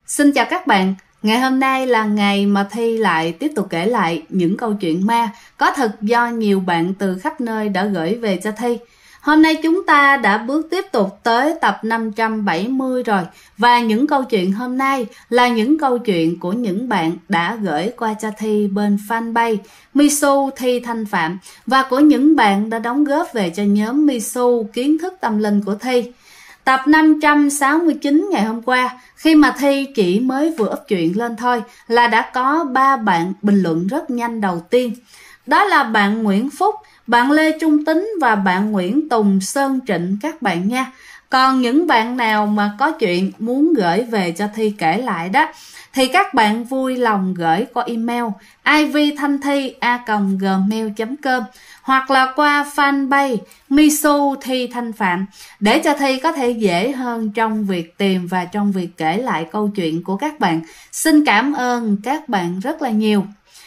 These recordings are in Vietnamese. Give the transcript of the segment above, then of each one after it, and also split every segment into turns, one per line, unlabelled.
Xin chào các bạn, ngày hôm nay là ngày mà Thi lại tiếp tục kể lại những câu chuyện ma có thật do nhiều bạn từ khắp nơi đã gửi về cho Thi. Hôm nay chúng ta đã bước tiếp tục tới tập 570 rồi, và những câu chuyện hôm nay là những câu chuyện của những bạn đã gửi qua cho Thi bên fanpage Misu Thi Thanh Phạm, và của những bạn đã đóng góp về cho nhóm Misu Kiến Thức Tâm Linh của Thi. Tập 569 ngày hôm qua, khi mà Thi chỉ mới vừa up chuyện lên thôi là đã có 3 bạn bình luận rất nhanh đầu tiên. Đó là bạn Nguyễn Phúc, bạn Lê Trung Tính và bạn Nguyễn Tùng Sơn Trịnh các bạn nha. Còn những bạn nào mà có chuyện muốn gửi về cho Thi kể lại đó, thì các bạn vui lòng gửi qua email ivthanthi@gmail.com hoặc là qua fanpage Misu Thi Thanh Phạm để cho Thi có thể dễ hơn trong việc tìm và trong việc kể lại câu chuyện của các bạn. Xin cảm ơn các bạn rất là nhiều.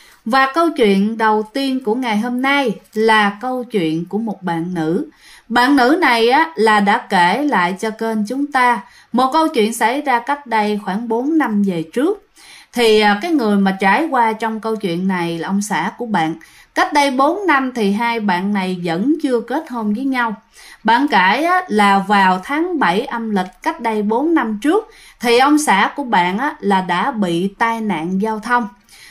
Và câu chuyện đầu tiên của ngày hôm nay là câu chuyện của một bạn nữ. Bạn nữ này là đã kể lại cho kênh chúng ta một câu chuyện xảy ra cách đây khoảng 4 năm về trước. Thì cái người mà trải qua trong câu chuyện này là ông xã của bạn. Cách đây 4 năm thì hai bạn này vẫn chưa kết hôn với nhau. Bạn kể là vào tháng 7 âm lịch cách đây 4 năm trước thì ông xã của bạn là đã bị tai nạn giao thông.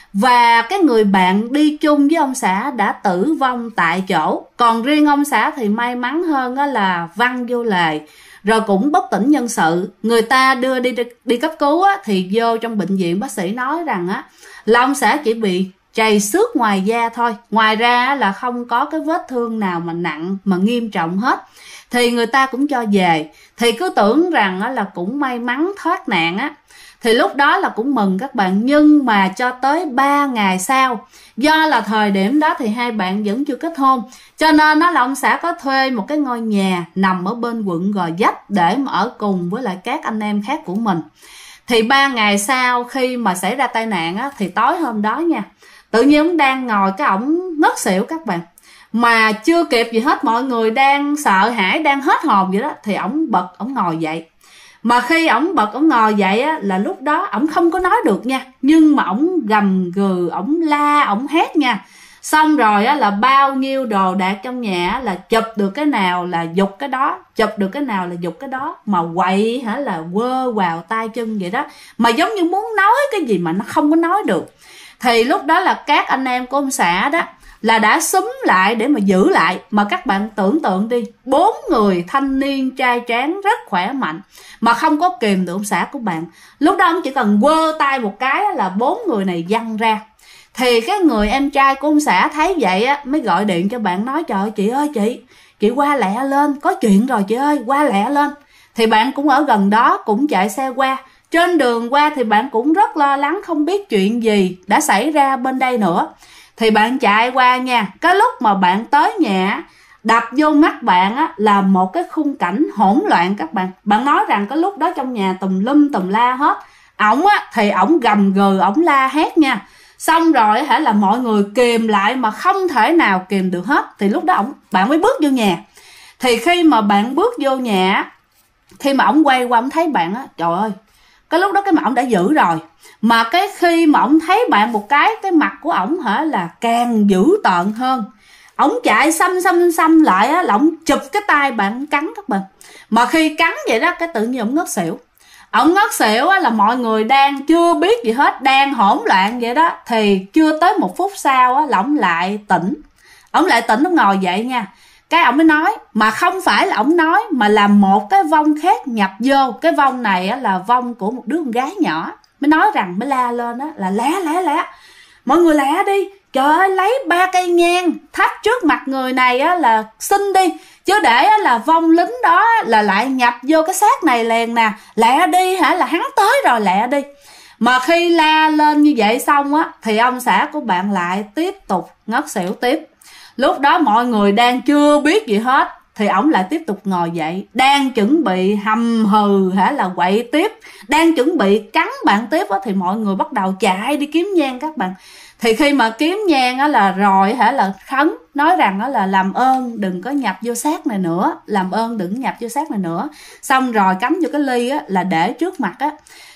Và cái người bạn đi chung với ông xã đã tử vong tại chỗ. Còn riêng ông xã thì may mắn hơn là văng vô lề, rồi cũng bất tỉnh nhân sự. Người ta đưa đi cấp cứu thì vô trong bệnh viện bác sĩ nói rằng là ông xã chỉ bị trầy xước ngoài da thôi. Ngoài ra là không có cái vết thương nào mà nặng mà nghiêm trọng hết. Thì người ta cũng cho về. Thì cứ tưởng rằng là cũng may mắn thoát nạn thì lúc đó là cũng mừng các bạn. Nhưng mà cho tới 3 ngày sau, do là thời điểm đó thì hai bạn vẫn chưa kết hôn, cho nên là ông xã có thuê một cái ngôi nhà nằm ở bên quận Gò Vấp để mà ở cùng với lại các anh em khác của mình. Thì 3 ngày sau khi mà xảy ra tai nạn thì tối hôm đó nha, tự nhiên ông đang ngồi cái ổng ngất xỉu các bạn. Mà chưa kịp gì hết, mọi người đang sợ hãi, đang hết hồn vậy đó, thì ổng bật, ổng ngồi dậy. Mà khi ổng bật, ổng ngồi dậy là lúc đó ổng không có nói được nha, nhưng mà ổng gầm gừ, ổng la, ổng hét nha. Xong rồi là bao nhiêu đồ đạc trong nhà là chụp được cái nào là giục cái đó, chụp được cái nào là giục cái đó, mà quậy là quơ vào tay chân vậy đó, mà giống như muốn nói cái gì mà nó không có nói được. Thì lúc đó là các anh em của ông xã đó là đã xúm lại để mà giữ lại. Mà các bạn tưởng tượng đi, 4 người thanh niên trai tráng rất khỏe mạnh mà không có kìm được ông xã của bạn. Lúc đó ông chỉ cần quơ tay một cái là 4 người này văng ra. Thì cái người em trai của ông xã thấy vậy mới gọi điện cho bạn nói: trời ơi chị ơi, chị qua lẹ lên, có chuyện rồi chị ơi, qua lẹ lên. Thì bạn cũng ở gần đó, cũng chạy xe qua. Trên đường qua thì bạn cũng rất lo lắng, không biết chuyện gì đã xảy ra bên đây nữa. Thì bạn chạy qua nha, cái lúc mà bạn tới nhà, đập vô mắt bạn là một cái khung cảnh hỗn loạn các bạn. Bạn nói rằng cái lúc đó trong nhà tùm lum tùm la hết. Ổng thì ổng gầm gừ, ổng la hét nha. Xong rồi là mọi người kìm lại mà không thể nào kìm được hết. Thì lúc đó bạn mới bước vô nhà. Thì khi mà bạn bước vô nhà, khi mà ổng quay qua ổng thấy bạn trời ơi, cái lúc đó cái mặt ổng đã dữ rồi. Mà cái khi mà ổng thấy bạn một cái mặt của ổng là càng dữ tợn hơn. Ổng chạy xăm lại là ổng chụp cái tay bạn, cắn các bạn. Mà khi cắn vậy đó, cái tự nhiên ổng ngất xỉu. Ổng ngất xỉu là mọi người đang chưa biết gì hết, đang hỗn loạn vậy đó. Thì chưa tới 1 phút sau là ổng lại tỉnh. Ổng ngồi dậy nha. Cái ổng mới nói, mà không phải là ổng nói, mà là một cái vong khác nhập vô. Cái vong này là vong của một đứa con gái nhỏ. Mới nói rằng, mới la lên là lẹ, mọi người lẹ đi, trời ơi, lấy 3 cây nhang thắp trước mặt người này là xin đi, chứ để là vong lính đó là lại nhập vô cái xác này liền nè, lẹ đi là hắn tới rồi, lẹ đi. Mà khi la lên như vậy xong thì ông xã của bạn lại tiếp tục ngất xỉu tiếp. Lúc đó mọi người đang chưa biết gì hết thì ổng lại tiếp tục ngồi dậy, đang chuẩn bị hầm hừ là quậy tiếp, đang chuẩn bị cắn bạn tiếp thì mọi người bắt đầu chạy đi kiếm nhang các bạn. Thì khi mà kiếm nhang là rồi là khấn nói rằng là làm ơn đừng có nhập vô xác này nữa, làm ơn đừng nhập vô xác này nữa. Xong rồi cắm vô cái ly là để trước mặt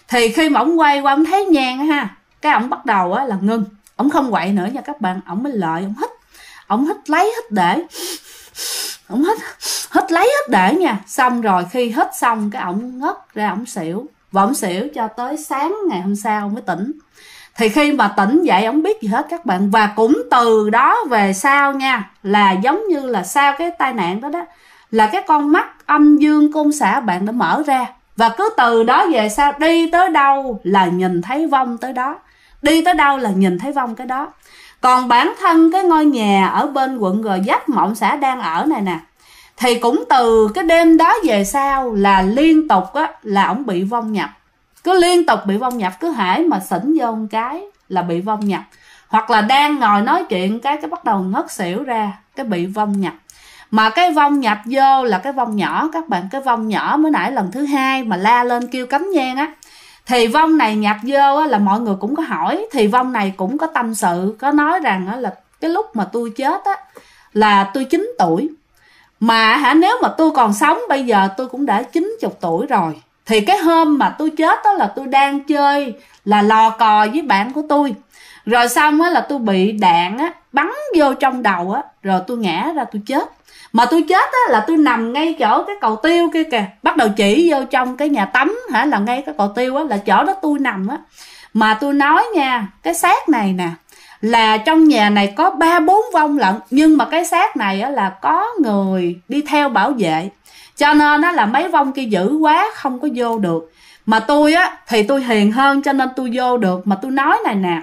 Thì khi mà ổng quay qua ổng thấy nhang á ha, cái ổng bắt đầu á là ngưng, ổng không quậy nữa nha các bạn. Ổng mới lợi, ổng hít lấy hít để, ổng hít lấy hít để nha. Xong rồi khi hít xong cái ổng ngất ra, ổng xỉu. Và ổng xỉu cho tới sáng ngày hôm sau mới tỉnh. Thì khi mà tỉnh dậy ổng biết gì hết các bạn. Và cũng từ đó về sau nha, là giống như là sau cái tai nạn đó đó, là cái con mắt âm dương côn xã bạn đã mở ra. Và cứ từ đó về sau, đi tới đâu là nhìn thấy vong tới đó, đi tới đâu là nhìn thấy vong cái đó. Còn bản thân cái ngôi nhà ở bên quận Gò Vấp mà ông xã đang ở này nè, thì cũng từ cái đêm đó về sau là liên tục á là ổng bị vong nhập. Cứ liên tục bị vong nhập, cứ hễ mà xỉn vô một cái là bị vong nhập. Hoặc là đang ngồi nói chuyện cái bắt đầu ngất xỉu ra, cái bị vong nhập. Mà cái vong nhập vô là cái vong nhỏ các bạn. Cái vong nhỏ mới nãy lần thứ 2 mà la lên kêu cấm nhang á, thì vong này nhập vô á, là mọi người cũng có hỏi. Thì vong này cũng có tâm sự, có nói rằng á, là cái lúc mà tôi chết á là tôi 9 tuổi. Mà nếu mà tôi còn sống bây giờ tôi cũng đã 90 tuổi rồi. Thì cái hôm mà tôi chết đó là tôi đang chơi là lò cò với bạn của tôi. Rồi xong á là tôi bị đạn á bắn vô trong đầu á, rồi tôi ngã ra tôi chết. Mà tôi chết á là tôi nằm ngay chỗ cái cầu tiêu kia kìa, bắt đầu chỉ vô trong cái nhà tắm hả, là ngay cái cầu tiêu á, là chỗ đó tôi nằm á. Mà tôi nói nha, cái xác này nè là trong nhà này có 3-4 vong lận, nhưng mà cái xác này á là có người đi theo bảo vệ, cho nên á là mấy vong kia dữ quá không có vô được. Mà tôi á thì tôi hiền hơn cho nên tôi vô được. Mà tôi nói này nè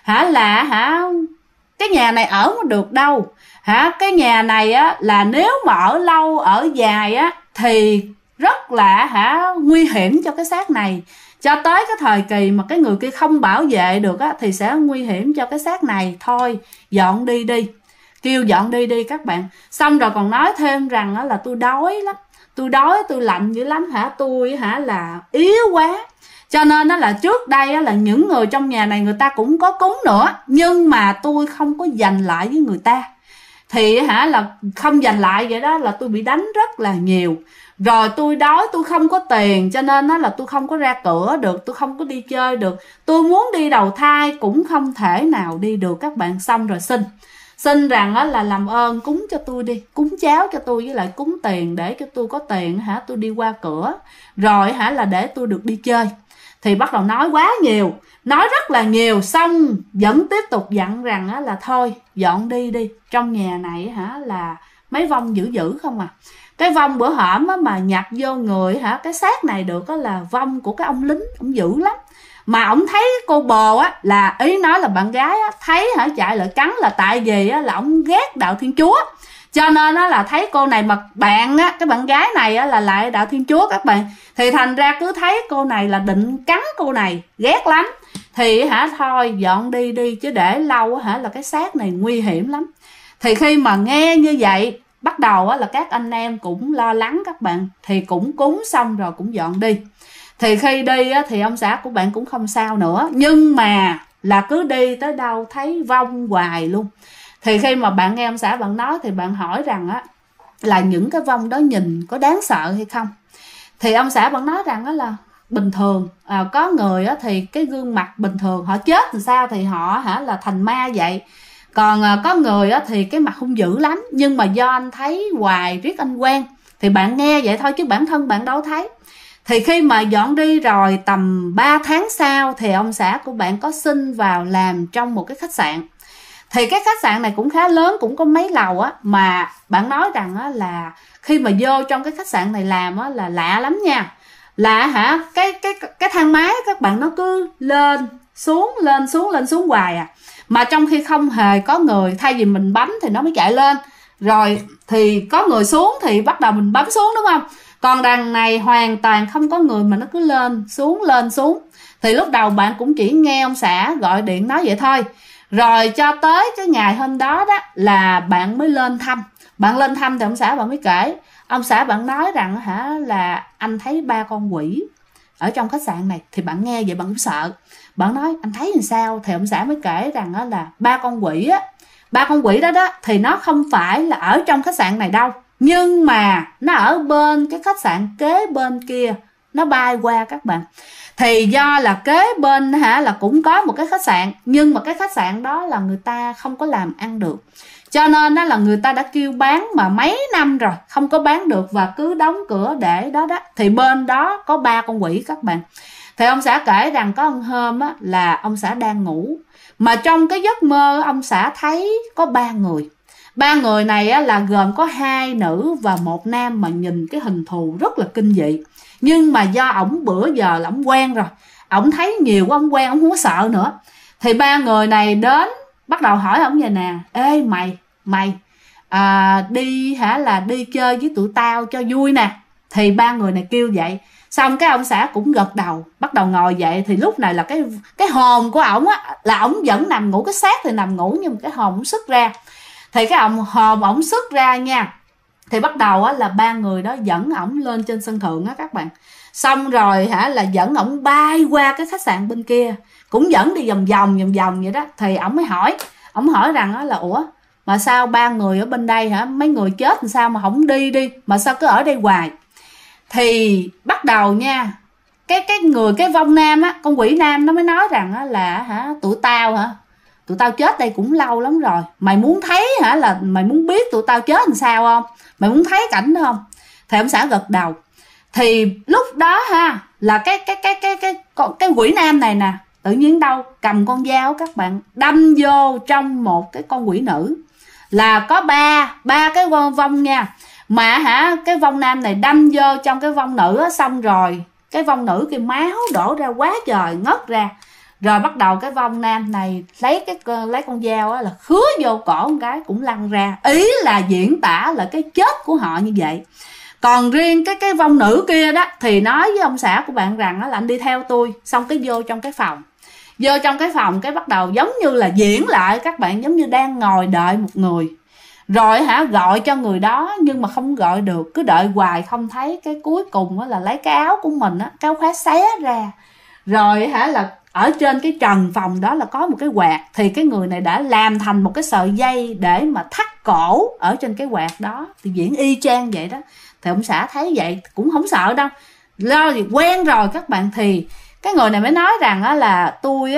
cái nhà này ở có được đâu cái nhà này á là nếu mà ở lâu ở dài á thì rất là nguy hiểm cho cái xác này. Cho tới cái thời kỳ mà cái người kia không bảo vệ được á thì sẽ nguy hiểm cho cái xác này. Thôi dọn đi đi, kêu dọn đi đi các bạn. Xong rồi còn nói thêm rằng á là tôi đói lắm, tôi đói, tôi lạnh dữ lắm tôi là yếu quá. Cho nên đó là trước đây á, là những người trong nhà này người ta cũng có cúng nữa, nhưng mà tôi không có dành lại với người ta. Thì là không dành lại vậy đó là tôi bị đánh rất là nhiều. Rồi tôi đói, tôi không có tiền, cho nên đó là tôi không có ra cửa được, tôi không có đi chơi được. Tôi muốn đi đầu thai cũng không thể nào đi được các bạn. Xong rồi xin rằng á là làm ơn cúng cho tôi đi, cúng cháo cho tôi với lại cúng tiền để cho tôi có tiền tôi đi qua cửa, rồi là để tôi được đi chơi. Thì bắt đầu nói quá nhiều, nói rất là nhiều, xong vẫn tiếp tục dặn rằng á là thôi dọn đi đi, trong nhà này là mấy vong dữ dữ không à. Cái vong bữa hổm á mà nhập vô người cái xác này được á là vong của cái ông lính, ông dữ lắm. Mà ổng thấy cô bồ á, là ý nói là bạn gái á, thấy chạy lại cắn là tại vì á là ổng ghét đạo Thiên Chúa. Cho nên á là thấy cô này mà bạn á, cái bạn gái này á là lại đạo Thiên Chúa các bạn. Thì thành ra cứ thấy cô này là định cắn cô này, ghét lắm. Thì thôi dọn đi đi, chứ để lâu á là cái xác này nguy hiểm lắm. Thì khi mà nghe như vậy, bắt đầu á là các anh em cũng lo lắng các bạn. Thì cũng cúng xong rồi cũng dọn đi. Thì khi đi á, thì ông xã của bạn cũng không sao nữa, nhưng mà là cứ đi tới đâu thấy vong hoài luôn. Thì khi mà bạn nghe ông xã bạn nói thì bạn hỏi rằng á là những cái vong đó nhìn có đáng sợ hay không. Thì ông xã bạn nói rằng á là bình thường, có người á thì cái gương mặt bình thường, họ chết làm sao thì họ là thành ma vậy. Còn có người á thì cái mặt hung dữ lắm, nhưng mà do anh thấy hoài riết anh quen. Thì bạn nghe vậy thôi chứ bản thân bạn đâu thấy. Thì khi mà dọn đi rồi tầm 3 tháng sau thì ông xã của bạn có xin vào làm trong một cái khách sạn. Thì cái khách sạn này cũng khá lớn, cũng có mấy lầu á. Mà bạn nói rằng á là khi mà vô trong cái khách sạn này làm á là lạ lắm nha. Là cái thang máy các bạn nó cứ lên xuống hoài à. Mà trong khi không hề có người, thay vì mình bấm thì nó mới chạy lên. Rồi thì có người xuống thì bắt đầu mình bấm xuống đúng không? Còn đằng này hoàn toàn không có người mà nó cứ lên xuống. Thì lúc đầu bạn cũng chỉ nghe ông xã gọi điện nói vậy thôi. Rồi cho tới cái ngày hôm đó đó là bạn mới lên thăm. Bạn lên thăm thì ông xã bạn mới kể. Ông xã bạn nói rằng là anh thấy 3 con quỷ ở trong khách sạn này. Thì bạn nghe vậy bạn cũng sợ. Bạn nói anh thấy làm sao? Thì ông xã mới kể rằng là 3 con quỷ á, 3 con quỷ đó thì nó không phải là ở trong khách sạn này đâu, nhưng mà nó ở bên cái khách sạn kế bên kia, nó bay qua các bạn. Thì do là kế bên là cũng có một cái khách sạn, nhưng mà cái khách sạn đó là người ta không có làm ăn được, cho nên đó là người ta đã kêu bán mà mấy năm rồi không có bán được và cứ đóng cửa để đó đó. Thì bên đó có 3 con quỷ các bạn. Thì ông xã kể rằng có một hôm á, là ông xã đang ngủ, mà trong cái giấc mơ ông xã thấy có 3 người. 3 người này á, là gồm có 2 nữ và 1 nam, mà nhìn cái hình thù rất là kinh dị. Nhưng mà do ổng bữa giờ là ổng quen rồi, ổng thấy nhiều quá ổng quen, ổng không có sợ nữa. Thì 3 người này đến bắt đầu hỏi ổng vậy nè: ê mày đi là đi chơi với tụi tao cho vui nè. Thì 3 người này kêu vậy, xong cái ông xã cũng gật đầu, bắt đầu ngồi dậy. Thì lúc này là cái hồn của ổng á, là ổng vẫn nằm ngủ, cái xác thì nằm ngủ nhưng mà cái hồn ổng xuất ra. Thì cái hồn ổng xuất ra nha, thì bắt đầu á, là 3 người đó dẫn ổng lên trên sân thượng á các bạn. Xong rồi là dẫn ổng bay qua cái khách sạn bên kia, cũng dẫn đi vòng vòng vậy đó. Thì ổng mới hỏi rằng á, là ủa mà sao 3 người ở bên đây mấy người chết thì sao mà không đi mà sao cứ ở đây hoài. Thì bắt đầu nha, cái vong nam á, con quỷ nam nó mới nói rằng á, là tụi tao chết đây cũng lâu lắm rồi, mày muốn thấy là mày muốn biết tụi tao chết làm sao không, mày muốn thấy cảnh đó không. Thì ông xã gật đầu. Thì lúc đó là cái quỷ nam này nè, tự nhiên đâu cầm con dao các bạn, đâm vô trong một cái con quỷ nữ. Là có ba cái vong nha, mà cái vong nam này đâm vô trong cái vong nữ á, xong rồi cái vong nữ kia máu đổ ra quá trời, ngất ra. Rồi bắt đầu cái vong nam này lấy con dao á, là khứa vô cổ một cái cũng lăn ra. Ý là diễn tả là cái chết của họ như vậy. Còn riêng cái vong nữ kia đó thì nói với ông xã của bạn rằng là anh đi theo tôi. Xong cái vô trong cái phòng, cái bắt đầu giống như là diễn lại các bạn, giống như đang ngồi đợi một người. Rồi gọi cho người đó nhưng mà không gọi được, cứ đợi hoài không thấy. Cái cuối cùng là lấy cái áo của mình á, cái áo khoác xé ra. Rồi là ở trên cái trần phòng đó là có một cái quạt. Thì cái người này đã làm thành một cái sợi dây để mà thắt cổ ở trên cái quạt đó. Thì diễn y chang vậy đó. Thì ông xã thấy vậy cũng không sợ đâu, lo gì quen rồi các bạn. Thì cái người này mới nói rằng á, là tôi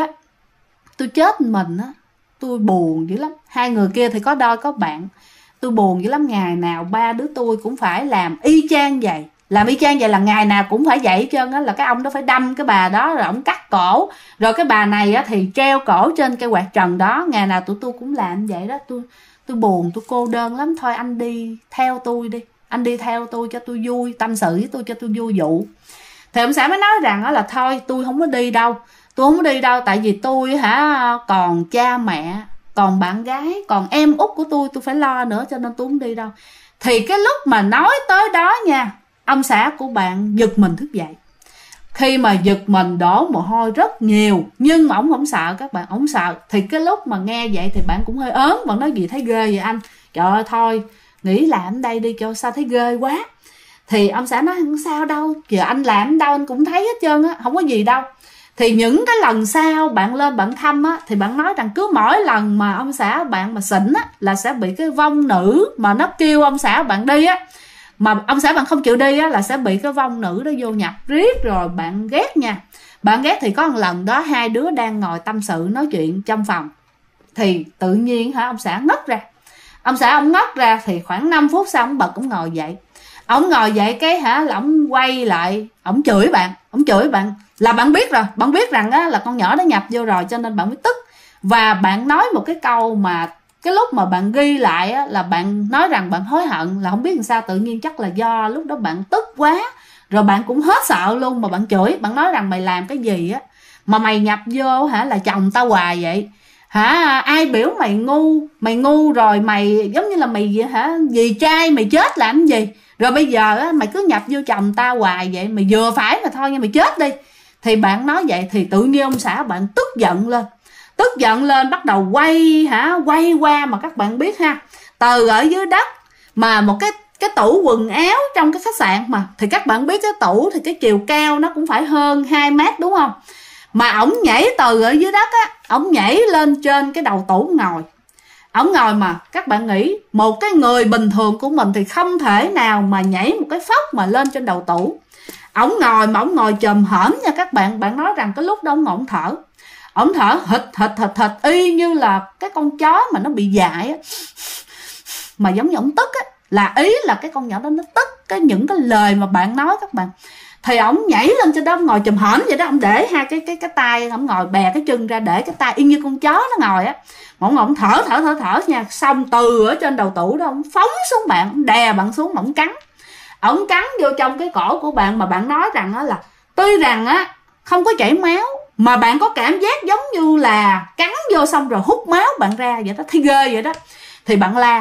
chết mình á, tôi buồn dữ lắm. 2 người kia thì có đôi có bạn, tôi buồn dữ lắm. Ngày nào 3 đứa tôi cũng phải làm y chang vậy. Làm y chang vậy là ngày nào cũng phải vậy hết trơn á. Là cái ông đó phải đâm cái bà đó, rồi ông cắt cổ. Rồi cái bà này á, thì treo cổ trên cây quạt trần đó. Ngày nào tụi tôi cũng làm vậy đó. Tôi buồn, tôi cô đơn lắm. Thôi anh đi theo tôi đi, anh đi theo tôi cho tôi vui, tâm sự với tôi cho tôi vui vụ. Thì ông xã mới nói rằng là thôi tôi không có đi đâu. Tại vì tôi còn cha mẹ, còn bạn gái, còn em út của tôi phải lo nữa, cho nên tôi không đi đâu. Thì cái lúc mà nói tới đó nha, ông xã của bạn giật mình thức dậy. Khi mà giật mình đổ mồ hôi rất nhiều, nhưng mà ông không sợ các bạn, ông sợ. Thì cái lúc mà nghe vậy thì bạn cũng hơi ớn, bạn nói gì thấy ghê vậy anh? Trời ơi thôi nghỉ làm đây đi cho sao thấy ghê quá. Thì ông xã nói không sao đâu, giờ anh làm đâu anh cũng thấy hết trơn á, không có gì đâu. Thì những cái lần sau bạn lên bạn thăm á, thì bạn nói rằng cứ mỗi lần mà ông xã bạn mà xỉn á, là sẽ bị cái vong nữ mà nó kêu ông xã bạn đi á, mà ông xã bạn không chịu đi á, là sẽ bị cái vong nữ đó vô nhập riết. Rồi bạn ghét nha. Bạn ghét thì có một lần đó 2 đứa đang ngồi tâm sự nói chuyện trong phòng. Thì tự nhiên ông xã ngất ra. Ông xã ông ngất ra thì khoảng 5 phút sau ông bật, ông ngồi dậy. Ông ngồi dậy cái là ông quay lại, ông chửi bạn. Là bạn biết rồi, bạn biết rằng á, là con nhỏ nó nhập vô rồi, cho nên bạn mới tức. Và bạn nói một cái câu mà cái lúc mà bạn ghi lại á, là bạn nói rằng bạn hối hận. Là không biết làm sao tự nhiên chắc là do lúc đó bạn tức quá, rồi bạn cũng hết sợ luôn mà bạn chửi. Bạn nói rằng mày làm cái gì á mà mày nhập vô là chồng tao hoài vậy. Ai biểu mày ngu rồi mày giống như là mày vì trai mày chết làm gì. Rồi bây giờ á, mày cứ nhập vô chồng tao hoài vậy, mày vừa phải mà thôi nha, mày chết đi. Thì bạn nói vậy thì tự nhiên ông xã bạn tức giận lên bắt đầu quay qua. Mà các bạn biết từ ở dưới đất mà một cái tủ quần áo trong cái khách sạn mà, thì các bạn biết cái tủ thì cái chiều cao nó cũng phải hơn 2 mét đúng không. Mà ổng nhảy từ ở dưới đất á, ổng nhảy lên trên cái đầu tủ ngồi. Ổng ngồi mà các bạn nghĩ một cái người bình thường của mình thì không thể nào mà nhảy một cái phóc mà lên trên đầu tủ. Ổng ngồi mà ổng ngồi chồm hổm nha các bạn. Bạn nói rằng cái lúc đó ổng thở, ổng thở hịch y như là cái con chó mà nó bị dại á, mà giống như ổng tức á, là ý là cái con nhỏ đó nó tức những cái lời mà bạn nói các bạn. Thì ổng nhảy lên trên đó, ổng ngồi chùm hổm vậy đó, ổng để hai cái tay, ổng ngồi bè cái chân ra để cái tay y như con chó nó ngồi á. Ổng thở nha, xong từ ở trên đầu tủ đó ổng phóng xuống bạn, ổng đè bạn xuống, ổng cắn vô trong cái cổ của bạn. Mà bạn nói rằng á là tuy rằng á không có chảy máu mà bạn có cảm giác giống như là cắn vô xong rồi hút máu bạn ra vậy đó, thấy ghê vậy đó. Thì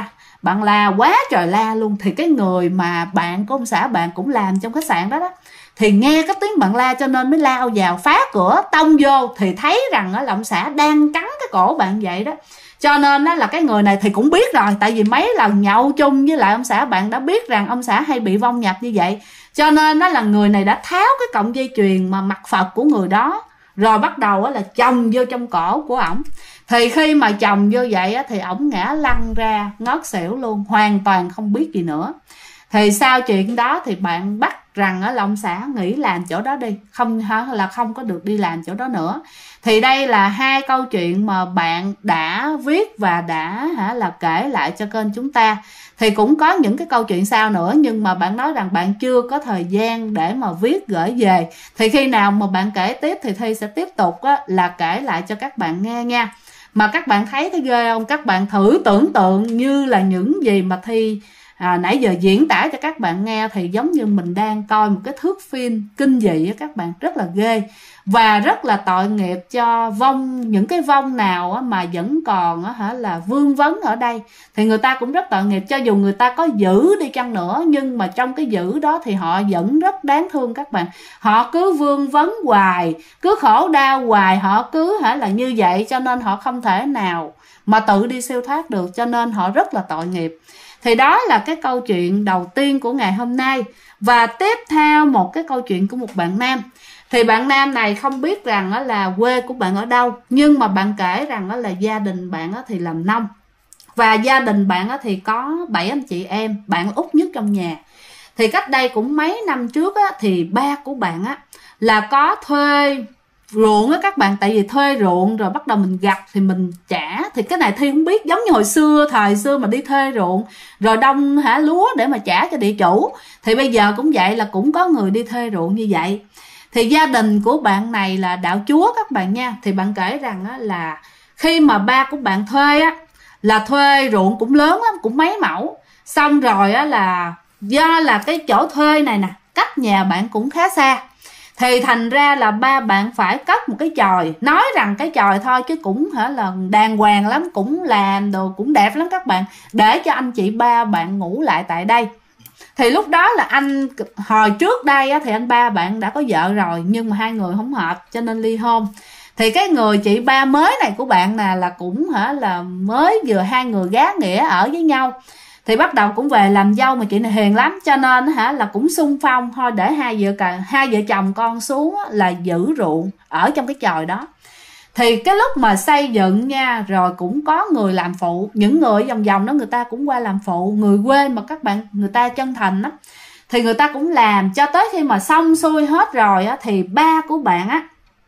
bạn la quá trời la luôn. Thì cái người mà bạn của ông xã bạn cũng làm trong khách sạn đó đó, thì nghe cái tiếng bạn la cho nên mới lao vào phá cửa tông vô. Thì thấy rằng là ông xã đang cắn cái cổ bạn vậy đó. Cho nên là cái người này thì cũng biết rồi, tại vì mấy lần nhậu chung với lại ông xã bạn đã biết rằng ông xã hay bị vong nhập như vậy. Cho nên là người này đã tháo cái cọng dây chuyền mà mặt Phật của người đó, rồi bắt đầu là chồng vô trong cổ của ổng. Thì khi mà chồng vô vậy thì ổng ngã lăn ra ngất xỉu luôn, hoàn toàn không biết gì nữa. Thì sau chuyện đó thì bạn bắt rằng là ông xã nghỉ làm chỗ đó đi, không có được đi làm chỗ đó nữa. Thì đây là hai câu chuyện mà bạn đã viết và đã là kể lại cho kênh chúng ta. Thì cũng có những cái câu chuyện sau nữa, nhưng mà bạn nói rằng bạn chưa có thời gian để mà viết gửi về. Thì khi nào mà bạn kể tiếp thì Thi sẽ tiếp tục là kể lại cho các bạn nghe nha. Mà các bạn thấy cái ghê không? Các bạn thử tưởng tượng như là những gì mà Thi nãy giờ diễn tả cho các bạn nghe, thì giống như mình đang coi một cái thước phim kinh dị á các bạn, rất là ghê. Và rất là tội nghiệp cho những cái vong nào mà vẫn còn là vương vấn ở đây. Thì người ta cũng rất tội nghiệp, cho dù người ta có giữ đi chăng nữa, nhưng mà trong cái giữ đó thì họ vẫn rất đáng thương các bạn. Họ cứ vương vấn hoài, cứ khổ đau hoài, họ cứ là như vậy, cho nên họ không thể nào mà tự đi siêu thoát được, cho nên họ rất là tội nghiệp. Thì đó là cái câu chuyện đầu tiên của ngày hôm nay. Và tiếp theo một cái câu chuyện của một bạn nam. Thì bạn nam này không biết rằng là quê của bạn ở đâu, nhưng mà bạn kể rằng là gia đình bạn thì làm nông. Và gia đình bạn thì có 7 anh chị em, bạn út nhất trong nhà. Thì cách đây cũng mấy năm trước thì ba của bạn là có thuê ruộng các bạn. Tại vì thuê ruộng rồi bắt đầu mình gặt thì mình trả. Thì cái này Thi không biết, giống như thời xưa mà đi thuê ruộng rồi đông lúa để mà trả cho địa chủ. Thì bây giờ cũng vậy, là cũng có người đi thuê ruộng như vậy. Thì gia đình của bạn này là đạo Chúa các bạn nha. Thì bạn kể rằng là khi mà ba của bạn thuê là thuê ruộng cũng lớn lắm, cũng mấy mẫu. Xong rồi là do là cái chỗ thuê này nè cách nhà bạn cũng khá xa, thì thành ra là ba bạn phải cất một cái chòi. Nói rằng cái chòi thôi chứ cũng là đàng hoàng lắm, cũng làm đồ cũng đẹp lắm các bạn, để cho anh chị ba bạn ngủ lại tại đây. Thì lúc đó là hồi trước đây thì anh ba bạn đã có vợ rồi, nhưng mà hai người không hợp cho nên ly hôn. Thì cái người chị ba mới này của bạn nè là cũng là mới vừa hai người gá nghĩa ở với nhau. Thì bắt đầu cũng về làm dâu, mà chị này hiền lắm, cho nên là cũng xung phong thôi để hai vợ chồng con xuống là giữ ruộng ở trong cái chòi đó. Thì cái lúc mà xây dựng nha, rồi cũng có người làm phụ, những người vòng vòng đó người ta cũng qua làm phụ, người quê mà các bạn, người ta chân thành lắm. Thì người ta cũng làm cho tới khi mà xong xuôi hết rồi thì ba của bạn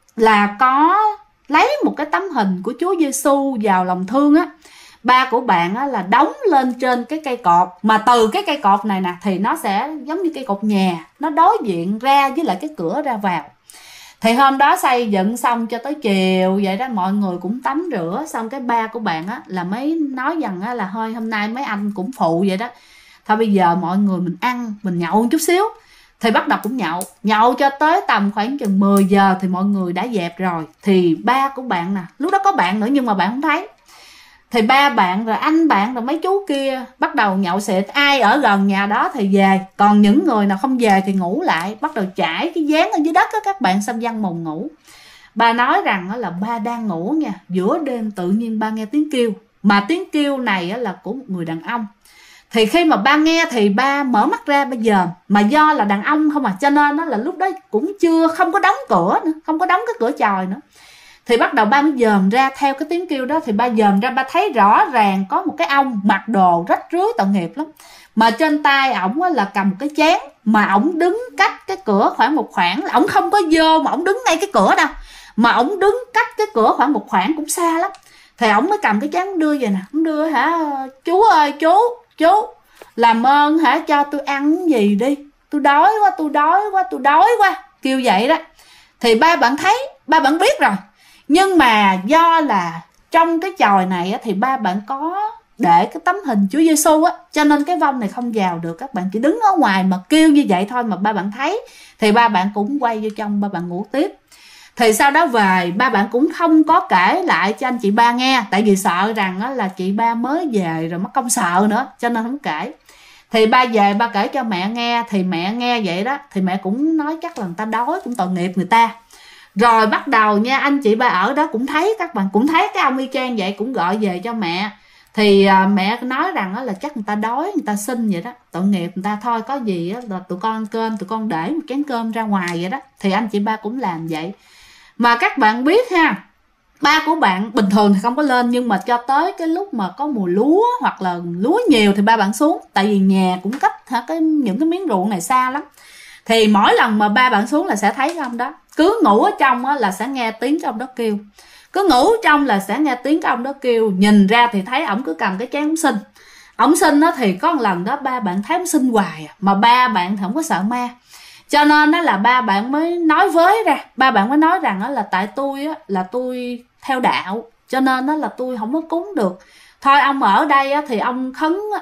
là có lấy một cái tấm hình của Chúa Giêsu vào lòng thương ba của bạn là đóng lên trên cái cây cột. Mà từ cái cây cột này nè thì nó sẽ giống như cây cột nhà, nó đối diện ra với lại cái cửa ra vào. Thì hôm đó xây dựng xong cho tới chiều vậy đó, mọi người cũng tắm rửa xong, cái ba của bạn là mới nói rằng là thôi hôm nay mấy anh cũng phụ vậy đó, thôi bây giờ mọi người mình ăn, mình nhậu một chút xíu. Thì bắt đầu cũng nhậu cho tới tầm khoảng chừng 10 giờ thì mọi người đã dẹp rồi. Thì ba của bạn nè, lúc đó có bạn nữa nhưng mà bạn không thấy. Thì ba bạn rồi anh bạn rồi mấy chú kia bắt đầu nhậu xịt, ai ở gần nhà đó thì về, còn những người nào không về thì ngủ lại, bắt đầu trải cái ván ở dưới đất các bạn, xăm văn mùng ngủ. Ba nói rằng là ba đang ngủ nha, giữa đêm tự nhiên ba nghe tiếng kêu, mà tiếng kêu này là của một người đàn ông. Thì khi mà ba nghe thì ba mở mắt ra bây giờ, mà do là đàn ông không cho nên là lúc đó cũng không có đóng cửa nữa, không có đóng cái cửa chòi nữa. Thì bắt đầu ba mới dòm ra theo cái tiếng kêu đó. Thì ba dòm ra ba thấy rõ ràng có một cái ông mặc đồ rách rưới tội nghiệp lắm, mà trên tay ổng là cầm cái chén, mà ổng đứng cách cái cửa khoảng một khoảng, ổng không có vô mà ổng đứng ngay cái cửa đâu, mà ổng đứng cách cái cửa khoảng một khoảng cũng xa lắm. Thì ổng mới cầm cái chén đưa về nè, ổng đưa hả, chú ơi chú làm ơn hả cho tôi ăn gì đi, tôi đói quá, kêu vậy đó. Thì ba bạn thấy, ba bạn biết rồi, nhưng mà do là trong cái chòi này thì ba bạn có để cái tấm hình Chúa Giêsu á, cho nên cái vong này không vào được. Các bạn chỉ đứng ở ngoài mà kêu như vậy thôi mà ba bạn thấy. Thì ba bạn cũng quay vô trong, ba bạn ngủ tiếp. Thì sau đó về, ba bạn cũng không có kể lại cho anh chị ba nghe, tại vì sợ rằng là chị ba mới về rồi mất công sợ nữa, cho nên không kể. Thì ba về ba kể cho mẹ nghe, thì mẹ nghe vậy đó thì mẹ cũng nói chắc là người ta đói, cũng tội nghiệp người ta. Rồi bắt đầu nha, anh chị ba ở đó cũng thấy, các bạn cũng thấy cái ông y chang vậy, cũng gọi về cho mẹ. Thì mẹ nói rằng là chắc người ta đói, người ta xin vậy đó, tội nghiệp người ta, thôi có gì là tụi con ăn cơm, tụi con để một chén cơm ra ngoài vậy đó. Thì anh chị ba cũng làm vậy. Mà các bạn biết ha, ba của bạn bình thường thì không có lên, nhưng mà cho tới cái lúc mà có mùa lúa hoặc là lúa nhiều thì ba bạn xuống, tại vì nhà cũng cách những cái miếng ruộng này xa lắm. Thì mỗi lần mà ba bạn xuống là sẽ thấy cái ông đó, cứ ngủ ở trong là sẽ nghe tiếng cái ông đó kêu, cứ ngủ trong là sẽ nghe tiếng cái ông đó kêu. Nhìn ra thì thấy ổng cứ cầm cái chén ổng xin. Ổng xin đó thì có một lần đó ba bạn thấy ổng xin hoài mà ba bạn thì không có sợ ma, cho nên đó là ba bạn mới nói với ra, ba bạn mới nói rằng là tại tôi là tôi theo đạo, cho nên đó là tôi không có cúng được. Thôi ông ở đây thì ông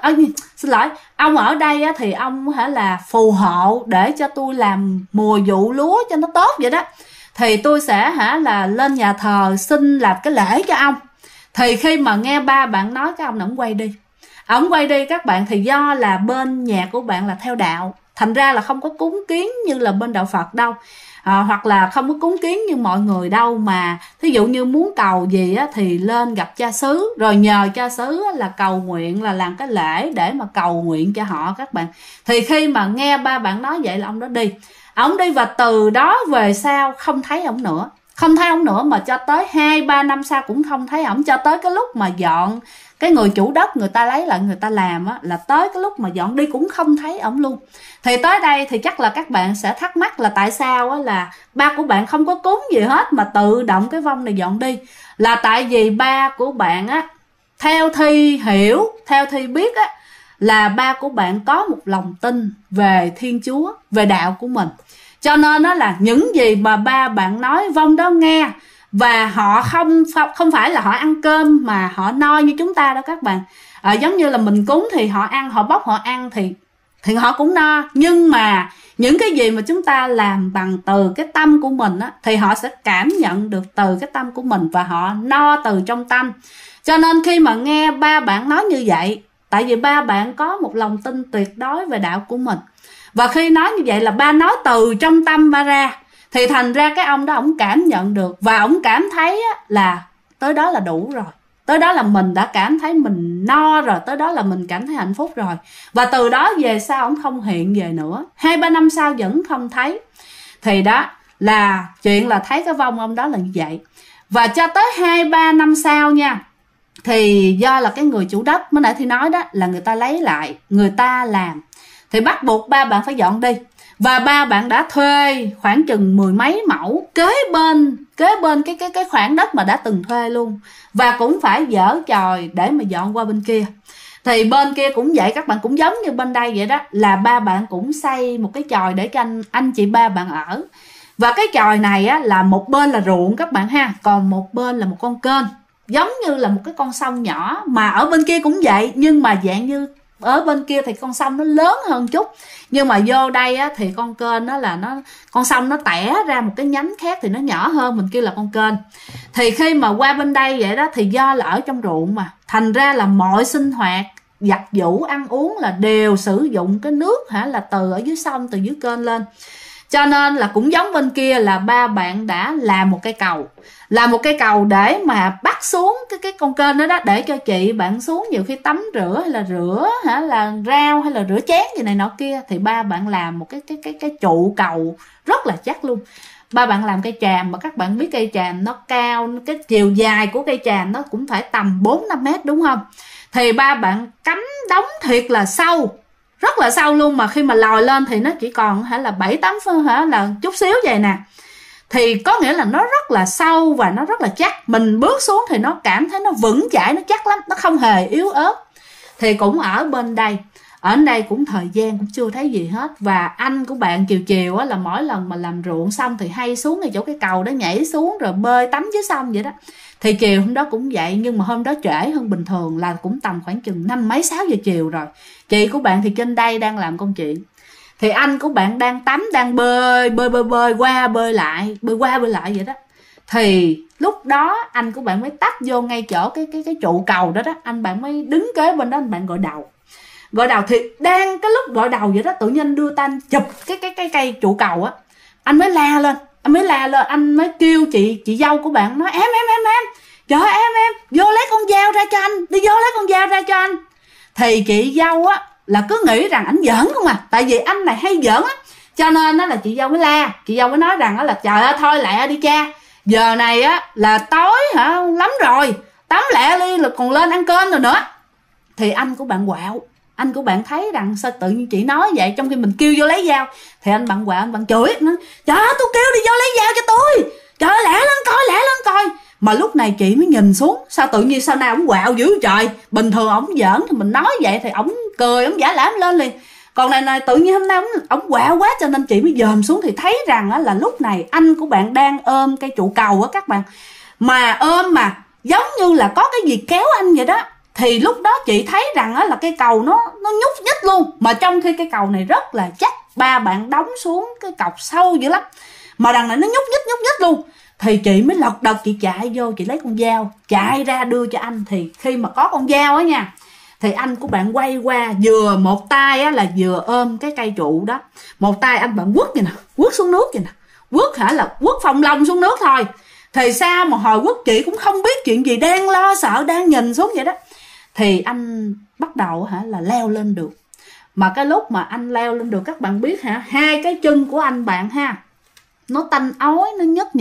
xin lỗi, ông ở đây thì ông là phù hộ để cho tôi làm mùa vụ lúa cho nó tốt vậy đó. Thì tôi sẽ là lên nhà thờ xin làm cái lễ cho ông. Thì khi mà nghe ba bạn nói, cái ông quay đi. Ông quay đi các bạn, thì do là bên nhà của bạn là theo đạo, thành ra là không có cúng kiến như là bên đạo Phật đâu, hoặc là không có cúng kiến như mọi người đâu, mà thí dụ như muốn cầu gì thì lên gặp cha xứ, rồi nhờ cha xứ là cầu nguyện, là làm cái lễ để mà cầu nguyện cho họ các bạn. Thì khi mà nghe ba bạn nói vậy là ông đó đi. Ông đi và từ đó về sau không thấy ổng nữa. Không thấy ổng nữa mà cho tới 2-3 năm sau cũng không thấy ổng, cho tới cái lúc mà dọn, cái người chủ đất người ta lấy lại người ta làm là tới cái lúc mà dọn đi cũng không thấy ổng luôn. Thì tới đây thì chắc là các bạn sẽ thắc mắc là tại sao là ba của bạn không có cúng gì hết mà tự động cái vong này dọn đi. Là tại vì ba của bạn theo Thi hiểu, theo Thi biết là ba của bạn có một lòng tin về Thiên Chúa, về đạo của mình. Cho nên đó là những gì mà ba bạn nói vong đó nghe. Và họ không phải là họ ăn cơm mà họ no như chúng ta đâu các bạn. Giống như là mình cúng thì họ ăn, họ bóc họ ăn thì họ cũng no. Nhưng mà những cái gì mà chúng ta làm bằng từ cái tâm của mình thì họ sẽ cảm nhận được từ cái tâm của mình, và họ no từ trong tâm. Cho nên khi mà nghe ba bạn nói như vậy, tại vì ba bạn có một lòng tin tuyệt đối về đạo của mình, và khi nói như vậy là ba nói từ trong tâm ba ra, thì thành ra cái ông đó ổng cảm nhận được, và ổng cảm thấy là tới đó là đủ rồi, tới đó là mình đã cảm thấy mình no rồi, tới đó là mình cảm thấy hạnh phúc rồi. Và từ đó về sau ổng không hiện về nữa, 2-3 năm sau vẫn không thấy. Thì đó là chuyện là thấy cái vong ông đó là như vậy. Và cho tới 2-3 năm sau nha, thì do là cái người chủ đất mới nãy thì nói đó, là người ta lấy lại, người ta làm, thì bắt buộc ba bạn phải dọn đi. Và ba bạn đã thuê khoảng chừng 10 mấy mẫu kế bên cái khoảng đất mà đã từng thuê luôn, và cũng phải dỡ chòi để mà dọn qua bên kia. Thì bên kia cũng vậy các bạn, cũng giống như bên đây vậy đó, là ba bạn cũng xây một cái chòi để cho anh chị ba bạn ở. Và cái chòi này là một bên là ruộng các bạn ha, còn một bên là một con kênh, giống như là một cái con sông nhỏ. Mà ở bên kia cũng vậy, nhưng mà dạng như ở bên kia thì con sông nó lớn hơn chút, nhưng mà vô đây thì con kênh đó là con sông nó tẻ ra một cái nhánh khác thì nó nhỏ hơn, mình kêu là con kênh. Thì khi mà qua bên đây vậy đó, thì do là ở trong ruộng mà, thành ra là mọi sinh hoạt giặt giũ ăn uống là đều sử dụng cái nước là từ ở dưới sông, từ dưới kênh lên. Cho nên là cũng giống bên kia, là ba bạn đã làm một cây cầu để mà bắt xuống cái con kênh đó, để cho chị bạn xuống nhiều khi tắm rửa hay là rửa là rau hay là rửa chén gì này nọ kia. Thì ba bạn làm một cái trụ cầu rất là chắc luôn. Ba bạn làm cây tràm, mà các bạn biết cây tràm nó cao, cái chiều dài của cây tràm nó cũng phải tầm 4-5 mét đúng không. Thì ba bạn cắm đóng thiệt là sâu, rất là sâu luôn, mà khi mà lòi lên thì nó chỉ còn là 7-8 là chút xíu vậy nè. Thì có nghĩa là nó rất là sâu và nó rất là chắc. Mình bước xuống thì nó cảm thấy nó vững chãi, nó chắc lắm, nó không hề yếu ớt. Thì cũng ở bên đây, ở đây cũng thời gian cũng chưa thấy gì hết. Và anh của bạn chiều chiều là mỗi lần mà làm ruộng xong thì hay xuống ngay chỗ cái cầu đó nhảy xuống rồi bơi tắm dưới sông vậy đó. Thì chiều hôm đó cũng vậy, nhưng mà hôm đó trễ hơn bình thường, là cũng tầm khoảng chừng 5 mấy 6 giờ chiều rồi. Chị của bạn thì trên đây đang làm công chuyện, thì anh của bạn đang tắm, đang bơi qua bơi lại vậy đó. Thì lúc đó anh của bạn mới tấp vô ngay chỗ cái trụ cầu đó đó, anh bạn mới đứng kế bên đó, anh bạn gọi đầu. Thì đang cái lúc gọi đầu vậy đó, tự nhiên anh đưa tay anh chụp cái cây trụ cầu á, anh mới la lên, anh mới kêu chị dâu của bạn, nói em trời ơi, em vô lấy con dao ra cho anh, đi vô lấy con dao ra cho anh. Thì chị dâu á là cứ nghĩ rằng ảnh giỡn không à, tại vì anh này hay giỡn á, cho nên nó là chị dâu mới la. Chị dâu mới nói rằng đó là trời ơi thôi lẹ đi cha, giờ này á là tối lắm rồi, tắm lẹ đi là còn lên ăn cơm rồi nữa. Thì anh của bạn quạo, anh của bạn thấy rằng sao tự nhiên chị nói vậy trong khi mình kêu vô lấy dao. Thì anh bạn quạo, anh bạn chửi nó, trời ơi tôi kêu đi vô lấy dao cho tôi, trời ơi lẹ lên coi. Mà lúc này chị mới nhìn xuống, sao tự nhiên sao nào ổng quạo dữ trời. Bình thường ổng giỡn thì mình nói vậy thì ổng cười, ổng giả lãm lên liền. Còn này tự nhiên hôm nay ổng quạo quá, cho nên chị mới dòm xuống thì thấy rằng là lúc này anh của bạn đang ôm cây trụ cầu á các bạn. Mà ôm mà giống như là có cái gì kéo anh vậy đó. Thì lúc đó chị thấy rằng là cây cầu nó nhúc nhích luôn. Mà trong khi cây cầu này rất là chắc, ba bạn đóng xuống cái cọc sâu dữ lắm, mà đằng này nó nhúc nhích luôn. Thì chị mới lật đật chị chạy vô, chị lấy con dao chạy ra đưa cho anh. Thì khi mà có con dao á nha, thì anh của bạn quay qua, vừa một tay á là vừa ôm cái cây trụ đó, một tay anh bạn quất vậy nè, quất xuống nước vậy nè, quất là quất phong long xuống nước thôi. Thì sao mà hồi quất chị cũng không biết chuyện gì, đang lo sợ đang nhìn xuống vậy đó. Thì anh bắt đầu là leo lên được. Mà cái lúc mà anh leo lên được các bạn biết hai cái chân của anh bạn nó tanh ói, nó nhớt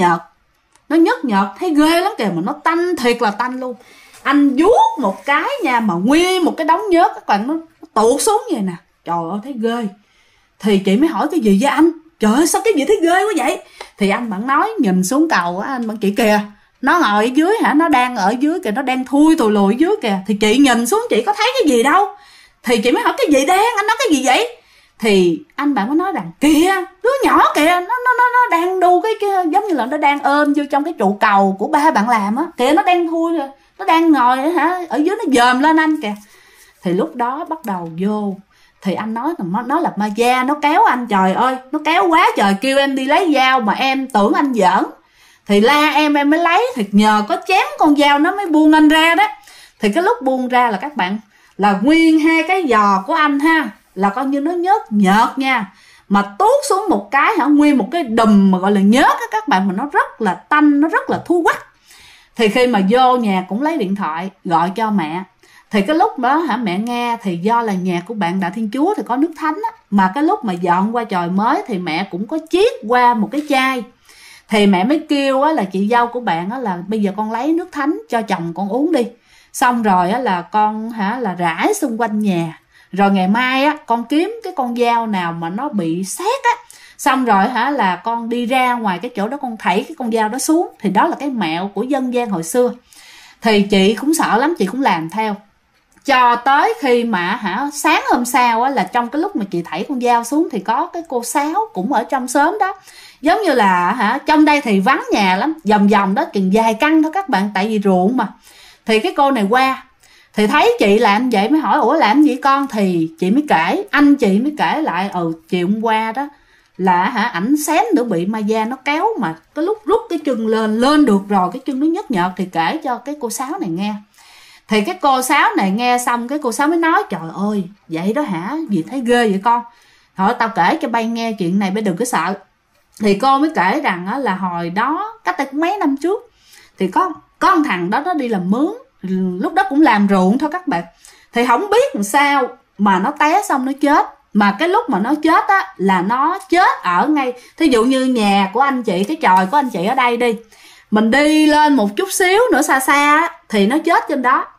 nhợt thấy ghê lắm kìa, mà nó tanh thiệt là tanh luôn. Anh vuốt một cái nha, mà nguyên một cái đống nhớt các bạn nó tuột xuống vậy nè, trời ơi thấy ghê. Thì chị mới hỏi cái gì vậy anh, trời ơi sao cái gì thấy ghê quá vậy. Thì anh bạn nói nhìn xuống cầu á, anh bạn chị kìa, nó ngồi ở dưới nó đang ở dưới kìa, nó đang thui tùi lùi dưới kìa. Thì chị nhìn xuống chị có thấy cái gì đâu. Thì chị mới hỏi cái gì đen, anh nói cái gì vậy. Thì anh bạn mới nói rằng kìa đứa nhỏ kìa, nó đang đu cái giống như là nó đang ôm vô trong cái trụ cầu của ba bạn làm á kìa, nó đang thui rồi, nó đang ngồi ở dưới nó dòm lên anh kìa. Thì lúc đó bắt đầu vô. Thì anh nói là nó là ma da, nó kéo anh, trời ơi nó kéo quá trời, kêu em đi lấy dao mà em tưởng anh giỡn. Thì la em mới lấy, thì nhờ có chém con dao nó mới buông anh ra đó. Thì cái lúc buông ra là các bạn, là nguyên hai cái giò của anh là coi như nó nhớt nha. Mà tuốt xuống một cái nguyên một cái đùm mà gọi là nhớt á các bạn, mà nó rất là tanh, nó rất là thu quắc. Thì khi mà vô nhà cũng lấy điện thoại gọi cho mẹ. Thì cái lúc đó mẹ nghe, thì do là nhà của bạn Đạo Thiên Chúa thì có nước thánh á, mà cái lúc mà dọn qua chòi mới thì mẹ cũng có chiết qua một cái chai. Thì mẹ mới kêu là chị dâu của bạn là bây giờ con lấy nước thánh cho chồng con uống đi, xong rồi là con là rải xung quanh nhà, rồi ngày mai con kiếm cái con dao nào mà nó bị xét á, xong rồi là con đi ra ngoài cái chỗ đó con thảy cái con dao đó xuống. Thì đó là cái mẹo của dân gian hồi xưa. Thì chị cũng sợ lắm, chị cũng làm theo. Cho tới khi mà sáng hôm sau là trong cái lúc mà chị thảy con dao xuống thì có cái cô Sáu cũng ở trong xóm đó. Giống như là trong đây thì vắng nhà lắm, vòng đó chừng vài căn thôi các bạn, tại vì ruộng mà. Thì cái cô này qua thì thấy chị làm vậy mới hỏi ủa làm gì con. Thì chị mới kể, anh chị mới kể lại chiều hôm qua đó là ảnh xém nữa bị ma da nó kéo, mà cái lúc rút cái chân lên được rồi cái chân nó nhớt nhợt. Thì kể cho cái cô Sáu này nghe. Thì cái cô Sáu này nghe xong cái cô Sáu mới nói trời ơi vậy đó gì thấy ghê vậy con, thôi tao kể cho bay nghe chuyện này, bay đừng có sợ. Thì cô mới kể rằng là hồi đó cách đây cũng mấy năm trước thì có con thằng đó nó đi làm mướn, lúc đó cũng làm ruộng thôi các bạn. Thì không biết làm sao mà nó té xong nó chết. Mà cái lúc mà nó chết là nó chết ở ngay, thí dụ như nhà của anh chị, cái chòi của anh chị ở đây đi, mình đi lên một chút xíu nữa xa thì nó chết trên đó.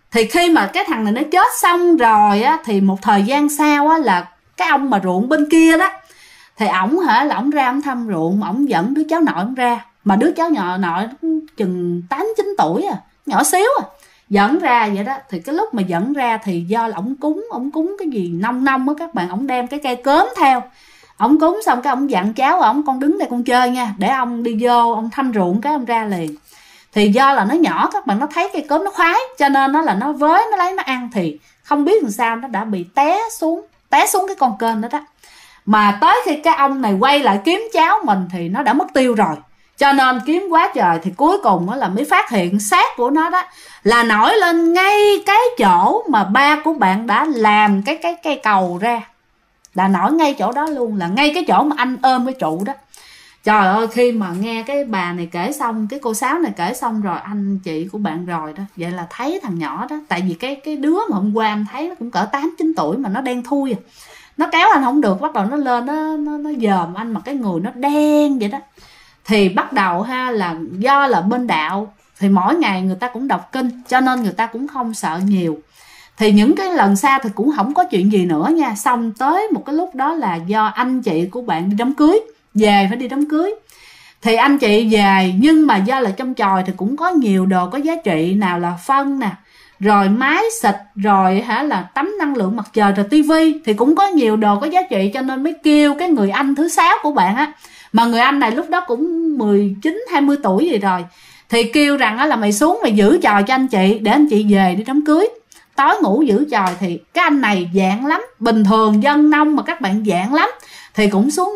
Thì khi mà cái thằng này nó chết xong rồi á, thì một thời gian sau á, là cái ông mà ruộng bên kia đó, thì ổng là ổng ra ổng thăm ruộng, ổng dẫn đứa cháu nội ổng ra, mà đứa cháu nội chừng 8-9 tuổi à, nhỏ xíu à, dẫn ra vậy đó. Thì cái lúc mà dẫn ra thì do là ổng cúng cái gì nông á các bạn, ổng đem cái cây cớm theo, ổng cúng xong cái ổng dặn cháu ổng, con đứng đây con chơi nha, để ông đi vô ông thăm ruộng cái ông ra liền. Thì do là nó nhỏ các bạn, nó thấy cây cớm nó khoái, cho nên nó là nó với nó lấy nó ăn, thì không biết làm sao nó đã bị té xuống cái con kênh đó đó. Mà tới khi cái ông này quay lại kiếm cháu mình thì nó đã mất tiêu rồi, cho nên kiếm quá trời thì cuối cùng là mới phát hiện xác của nó đó là nổi lên ngay cái chỗ mà ba của bạn đã làm cái cây cầu ra, là nổi ngay chỗ đó luôn, là ngay cái chỗ mà anh ôm cái trụ đó. Trời ơi, khi mà nghe cái bà này kể xong, cái cô Sáu này kể xong rồi, anh chị của bạn rồi đó, vậy là thấy thằng nhỏ đó, tại vì cái đứa mà hôm qua anh thấy nó cũng cỡ 8-9 tuổi mà nó đen thui à. Nó kéo anh không được, bắt đầu nó lên nó dòm anh mà cái người nó đen vậy đó. Thì bắt đầu là do là bên đạo thì mỗi ngày người ta cũng đọc kinh, cho nên người ta cũng không sợ nhiều. Thì những cái lần sau thì cũng không có chuyện gì nữa nha. Xong tới một cái lúc đó là do anh chị của bạn đi đám cưới, về phải đi đám cưới. Thì anh chị về, nhưng mà do là trong chòi thì cũng có nhiều đồ có giá trị, nào là phân nè, rồi máy xịt, rồi là tấm năng lượng mặt trời, rồi tivi, thì cũng có nhiều đồ có giá trị, cho nên mới kêu cái người anh thứ 6 của bạn á, mà người anh này lúc đó cũng 19-20 tuổi gì rồi, thì kêu rằng là mày xuống mày giữ chòi cho anh chị, để anh chị về đi đám cưới. Tối ngủ giữ chòi. Thì cái anh này dạng lắm, bình thường dân nông mà các bạn dạng lắm, thì cũng xuống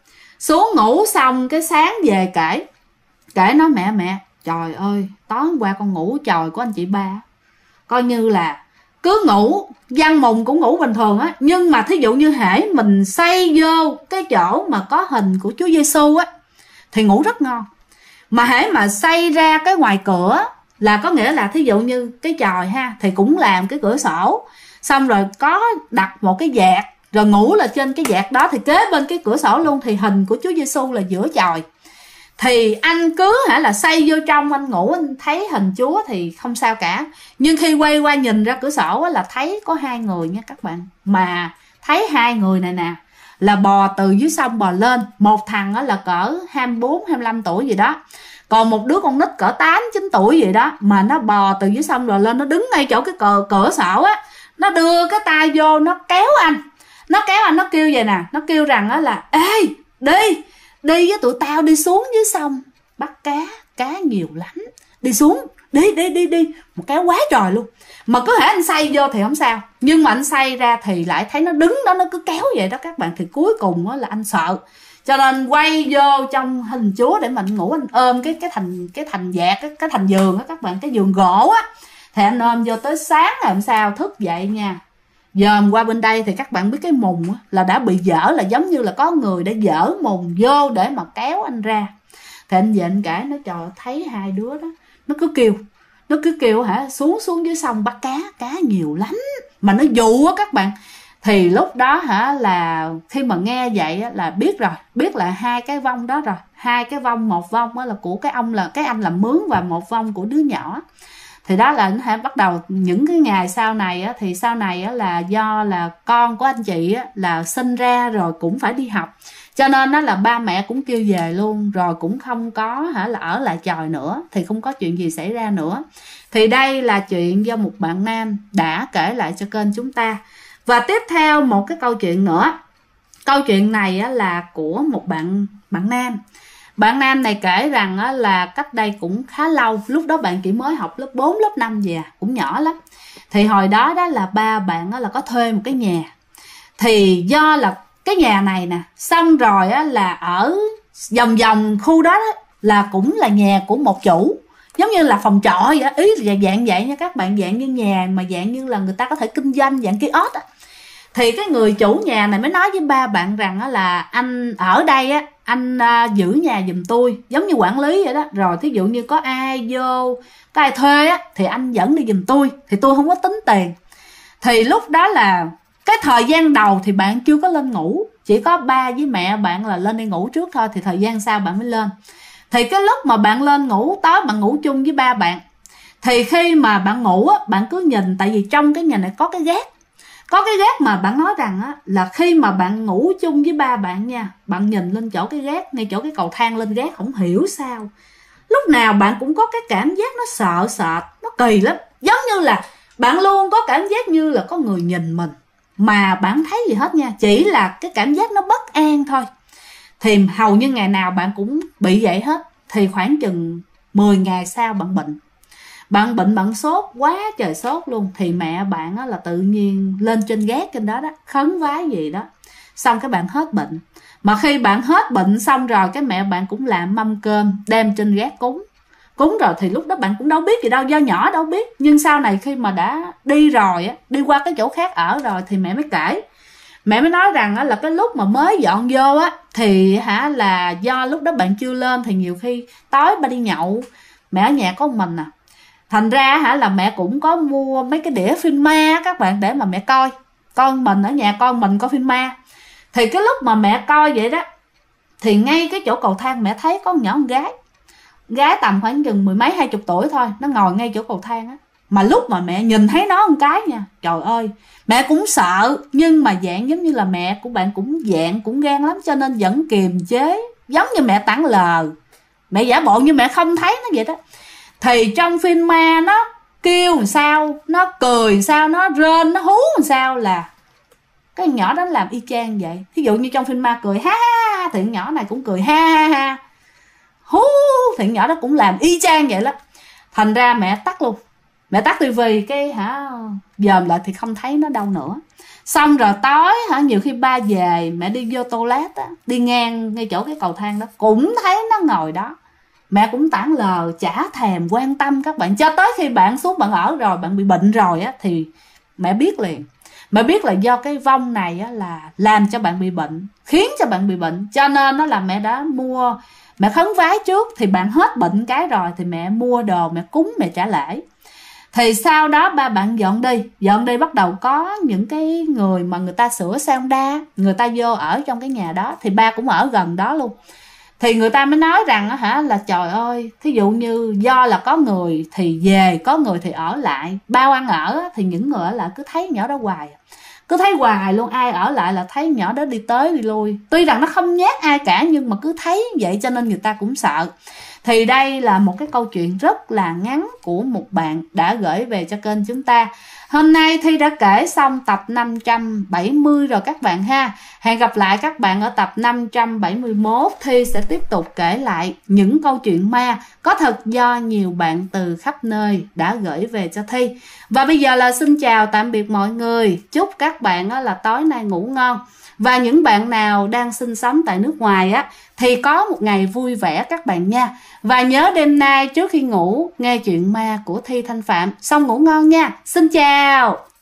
ngủ xong cái sáng về kể nói mẹ trời ơi, tối hôm qua con ngủ chòi của anh chị ba, coi như là cứ ngủ văn mùng cũng ngủ bình thường á, nhưng mà thí dụ như hễ mình xây vô cái chỗ mà có hình của Chúa Giêsu á thì ngủ rất ngon. Mà hễ mà xây ra cái ngoài cửa là có nghĩa là thí dụ như cái chòi thì cũng làm cái cửa sổ, xong rồi có đặt một cái vạt, rồi ngủ là trên cái vạt đó, thì kế bên cái cửa sổ luôn, thì hình của Chúa Giêsu là giữa chòi. Thì anh cứ là xây vô trong anh ngủ, anh thấy hình Chúa thì không sao cả. Nhưng khi quay qua nhìn ra cửa sổ là thấy có 2 người nha các bạn. Mà thấy 2 người này nè là bò từ dưới sông bò lên. Một thằng là cỡ 24-25 tuổi gì đó, còn một đứa con nít cỡ 8-9 tuổi gì đó, mà nó bò từ dưới sông bò lên, nó đứng ngay chỗ cái cửa sổ á, nó đưa cái tay vô, nó kéo anh, nó kêu vậy nè, nó kêu rằng là ê, đi với tụi tao đi xuống dưới sông bắt cá nhiều lắm, đi xuống, đi một kéo quá trời luôn. Mà cứ hễ anh xay vô thì không sao, nhưng mà anh xay ra thì lại thấy nó đứng đó, nó cứ kéo vậy đó các bạn. Thì cuối cùng là anh sợ, cho nên quay vô trong hình Chúa để mình ngủ, anh ôm cái thành vạt, cái thành giường á các bạn, cái giường gỗ á, thì anh ôm vô tới sáng ngày hôm sau thức dậy nha, dòm qua bên đây thì các bạn biết cái mùng là đã bị dở, là giống như là có người đã dở mùng vô để mà kéo anh ra. Thì anh về anh kể, nó trời, thấy 2 đứa đó nó cứ kêu xuống dưới sông bắt cá nhiều lắm, mà nó dụ á các bạn. Thì lúc đó là khi mà nghe vậy là biết là 2 cái vong đó rồi, 2 cái vong, một vong là của cái anh làm mướn, và một vong của đứa nhỏ. Thì đó là bắt đầu những cái ngày sau này thì sau này là do là con của anh chị là sinh ra rồi cũng phải đi học, cho nên là ba mẹ cũng kêu về luôn, rồi cũng không có là ở lại chòi nữa, thì không có chuyện gì xảy ra nữa. Thì đây là chuyện do một bạn nam đã kể lại cho kênh chúng ta. Và tiếp theo một cái câu chuyện nữa. Câu chuyện này là của một bạn nam. Bạn nam này kể rằng là cách đây cũng khá lâu, lúc đó bạn chỉ mới học lớp 4, lớp 5 gì cũng nhỏ lắm. Thì hồi đó là ba bạn là có thuê một cái nhà. Thì do là cái nhà này nè, xong rồi là ở vòng khu đó là cũng là nhà của một chủ, giống như là phòng trọ vậy, ý là dạng vậy nha các bạn, dạng như nhà mà dạng như là người ta có thể kinh doanh dạng kiosk á. Thì cái người chủ nhà này mới nói với ba bạn rằng là anh ở đây anh giữ nhà giùm tôi, giống như quản lý vậy đó, rồi thí dụ như có ai vô, có ai thuê thì anh dẫn đi giùm tôi, thì tôi không có tính tiền. Thì lúc đó là cái thời gian đầu thì bạn chưa có lên ngủ, chỉ có ba với mẹ bạn là lên đi ngủ trước thôi, thì thời gian sau bạn mới lên. Thì cái lúc mà bạn lên ngủ tối, bạn ngủ chung với ba bạn, Thì khi mà bạn ngủ á, bạn cứ nhìn, tại vì trong cái nhà này có cái gác. Có cái gác mà bạn nói rằng á, là khi mà bạn ngủ chung với ba bạn nha, bạn nhìn lên chỗ cái gác, ngay chỗ cái cầu thang lên gác, không hiểu sao lúc nào bạn cũng có cái cảm giác nó sợ sệt, nó kỳ lắm. Giống như là bạn luôn có cảm giác như là có người nhìn mình, mà bạn không thấy gì hết nha, chỉ là cái cảm giác nó bất an thôi. Thì hầu như ngày nào bạn cũng bị vậy hết. Thì khoảng chừng 10 ngày sau bạn bệnh, bạn sốt quá trời sốt luôn. Thì mẹ bạn á, là tự nhiên lên trên gác trên đó đó, khấn vái gì đó, xong cái bạn hết bệnh. Mà khi bạn hết bệnh xong rồi, cái mẹ bạn cũng làm mâm cơm đem trên gác cúng rồi. Thì lúc đó bạn cũng đâu biết gì đâu, do nhỏ đâu biết. Nhưng sau này khi mà đã đi rồi á, đi qua cái chỗ khác ở rồi, thì mẹ mới kể. Mẹ mới nói rằng á, là cái lúc mà mới dọn vô á, thì là do lúc đó bạn chưa lên, thì nhiều khi tối ba đi nhậu, mẹ ở nhà có một mình à, thành ra là mẹ cũng có mua mấy cái đĩa phim ma các bạn, để mà mẹ coi. Con mình ở nhà, con mình coi phim ma. Thì cái lúc mà mẹ coi vậy đó, thì ngay cái chỗ cầu thang mẹ thấy có một nhỏ con gái tầm khoảng chừng 10 mấy 20 tuổi thôi, nó ngồi ngay chỗ cầu thang á. Mà lúc mà mẹ nhìn thấy nó một cái nha, trời ơi, mẹ cũng sợ. Nhưng mà dạng giống như là mẹ của bạn cũng dạng cũng gan lắm, cho nên vẫn kiềm chế, giống như mẹ tảng lờ, mẹ giả bộ như mẹ không thấy nó vậy đó. Thì trong phim ma nó kêu làm sao, nó cười làm sao, nó rên, nó hú làm sao, là cái nhỏ đó làm y chang vậy. Thí dụ như trong phim ma cười ha ha, thì nhỏ này cũng cười ha ha ha, hú thì nhỏ đó cũng làm y chang vậy đó. Thành ra mẹ tắt luôn, mẹ tắt tivi cái dòm lại thì không thấy nó đâu nữa. Xong rồi tối nhiều khi ba về, mẹ đi vô toilet á, đi ngang ngay chỗ cái cầu thang đó, cũng thấy nó ngồi đó. Mẹ cũng tảng lờ, chả thèm quan tâm các bạn, cho tới khi bạn xuống bạn ở rồi, bạn bị bệnh rồi á, thì mẹ biết liền. Mẹ biết là do cái vong này á, là làm cho bạn bị bệnh, khiến cho bạn bị bệnh, cho nên nó là mẹ đã mua, mẹ khấn vái trước. Thì bạn hết bệnh cái rồi thì mẹ mua đồ, mẹ cúng, mẹ trả lễ. Thì sau đó ba bạn dọn đi bắt đầu có những cái người mà người ta sửa sound đa, người ta vô ở trong cái nhà đó. Thì ba cũng ở gần đó luôn. Thì người ta mới nói rằng là trời ơi, thí dụ như do là có người thì về, có người thì ở lại. Bao ăn ở thì những người ở lại cứ thấy nhỏ đó hoài, cứ thấy hoài luôn. Ai ở lại là thấy nhỏ đó đi tới đi lui, tuy rằng nó không nhát ai cả, nhưng mà cứ thấy vậy cho nên người ta cũng sợ. Thì đây là một cái câu chuyện rất là ngắn của một bạn đã gửi về cho kênh chúng ta. Hôm nay Thi đã kể xong tập 570 rồi các bạn ha. Hẹn gặp lại các bạn ở tập 571. Thi sẽ tiếp tục kể lại những câu chuyện ma có thật do nhiều bạn từ khắp nơi đã gửi về cho Thi. Và bây giờ là xin chào tạm biệt mọi người. Chúc các bạn là tối nay ngủ ngon. Và những bạn nào đang sinh sống tại nước ngoài á, thì có một ngày vui vẻ các bạn nha. Và nhớ đêm nay trước khi ngủ nghe chuyện ma của Thi Thanh Phạm, xong ngủ ngon nha. Xin chào.